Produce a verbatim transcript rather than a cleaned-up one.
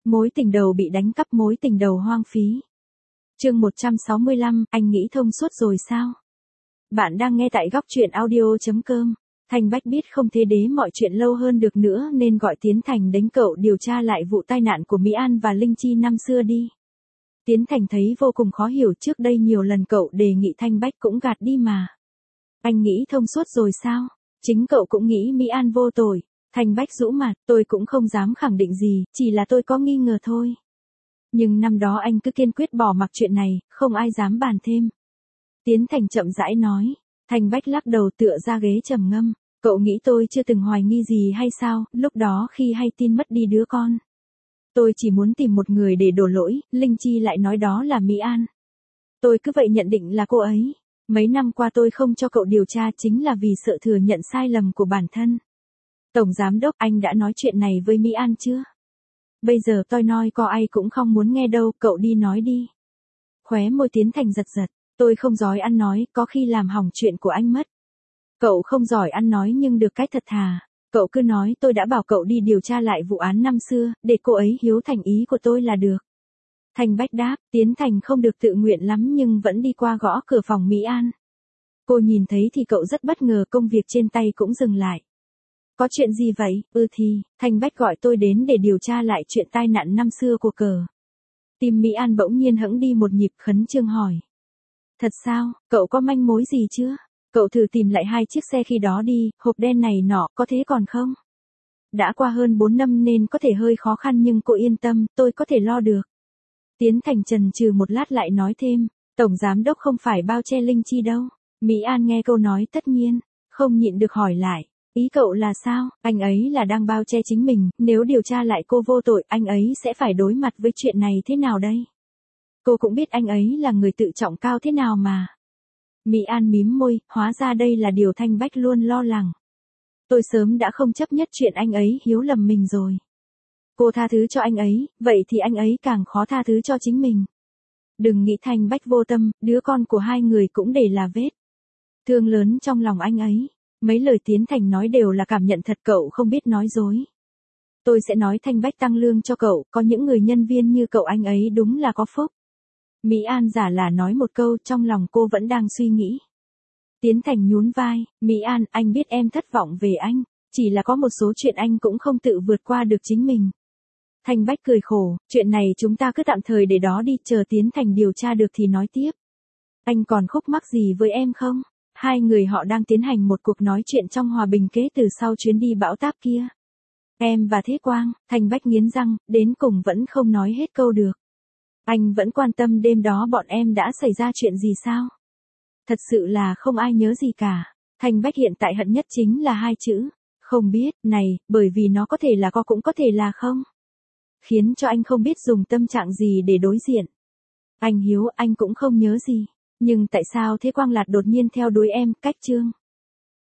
Mối tình đầu bị đánh cắp, mối tình đầu hoang phí. Chương một trăm sáu mươi lăm, anh nghĩ thông suốt rồi sao? Bạn đang nghe tại góc truyện audio chấm com. Thanh Bách biết không thế đế mọi chuyện lâu hơn được nữa nên gọi Tiến Thành đến cậu điều tra lại vụ tai nạn của Mỹ An và Linh Chi năm xưa đi. Tiến Thành thấy vô cùng khó hiểu, trước đây nhiều lần cậu đề nghị Thanh Bách cũng gạt đi mà. Anh nghĩ thông suốt rồi sao? Chính cậu cũng nghĩ Mỹ An vô tội. Thanh Bách rũ mặt, tôi cũng không dám khẳng định gì, chỉ là tôi có nghi ngờ thôi. Nhưng năm đó anh cứ kiên quyết bỏ mặc chuyện này, không ai dám bàn thêm. Tiến Thành chậm rãi nói. Thanh Bách lắc đầu tựa ra ghế trầm ngâm. Cậu nghĩ tôi chưa từng hoài nghi gì hay sao, lúc đó khi hay tin mất đi đứa con. Tôi chỉ muốn tìm một người để đổ lỗi, Linh Chi lại nói đó là Mỹ An. Tôi cứ vậy nhận định là cô ấy. Mấy năm qua tôi không cho cậu điều tra chính là vì sợ thừa nhận sai lầm của bản thân. Tổng Giám Đốc, anh đã nói chuyện này với Mỹ An chưa? Bây giờ tôi nói có ai cũng không muốn nghe đâu, cậu đi nói đi. Khóe môi Tiến Thành giật giật, tôi không giỏi ăn nói, có khi làm hỏng chuyện của anh mất. Cậu không giỏi ăn nói nhưng được cái thật thà. Cậu cứ nói tôi đã bảo cậu đi điều tra lại vụ án năm xưa, để cô ấy hiếu thành ý của tôi là được. Thanh Bách đáp, Tiến Thành không được tự nguyện lắm nhưng vẫn đi qua gõ cửa phòng Mỹ An. Cô nhìn thấy thì cậu rất bất ngờ, công việc trên tay cũng dừng lại. Có chuyện gì vậy? Ừ thì, Thanh Bách gọi tôi đến để điều tra lại chuyện tai nạn năm xưa của cờ. Tim Mỹ An bỗng nhiên hững đi một nhịp, khẩn trương hỏi. Thật sao, cậu có manh mối gì chưa? Cậu thử tìm lại hai chiếc xe khi đó đi, hộp đen này nọ, có thế còn không? Đã qua hơn bốn năm nên có thể hơi khó khăn nhưng cô yên tâm, tôi có thể lo được. Tiến Thành chần chừ một lát lại nói thêm, Tổng Giám Đốc không phải bao che Linh Chi đâu. Mỹ An nghe câu nói tất nhiên, không nhịn được hỏi lại, ý cậu là sao? Anh ấy là đang bao che chính mình, nếu điều tra lại cô vô tội, anh ấy sẽ phải đối mặt với chuyện này thế nào đây? Cô cũng biết anh ấy là người tự trọng cao thế nào mà. Mỹ An mím môi, hóa ra đây là điều Thanh Bách luôn lo lắng. Tôi sớm đã không chấp nhất chuyện anh ấy hiếu lầm mình rồi. Cô tha thứ cho anh ấy, vậy thì anh ấy càng khó tha thứ cho chính mình. Đừng nghĩ Thanh Bách vô tâm, đứa con của hai người cũng để là vết thương lớn trong lòng anh ấy. Mấy lời Tiến Thành nói đều là cảm nhận thật, cậu không biết nói dối. Tôi sẽ nói Thanh Bách tăng lương cho cậu, có những người nhân viên như cậu anh ấy đúng là có phúc. Mỹ An giả là nói một câu, trong lòng cô vẫn đang suy nghĩ. Tiến Thành nhún vai, Mỹ An, anh biết em thất vọng về anh, chỉ là có một số chuyện anh cũng không tự vượt qua được chính mình. Thanh Bách cười khổ, chuyện này chúng ta cứ tạm thời để đó đi, chờ Tiến Thành điều tra được thì nói tiếp. Anh còn khúc mắc gì với em không? Hai người họ đang tiến hành một cuộc nói chuyện trong hòa bình kế từ sau chuyến đi bão táp kia. Em và Thế Quang, Thanh Bách nghiến răng, đến cùng vẫn không nói hết câu được. Anh vẫn quan tâm đêm đó bọn em đã xảy ra chuyện gì sao? Thật sự là không ai nhớ gì cả. Thanh Bách hiện tại hận nhất chính là hai chữ, không biết, này, bởi vì nó có thể là có cũng có thể là không. Khiến cho anh không biết dùng tâm trạng gì để đối diện. Anh Hiếu, anh cũng không nhớ gì. Nhưng tại sao Thế Quang Lạt đột nhiên theo đuổi em, cách Trương?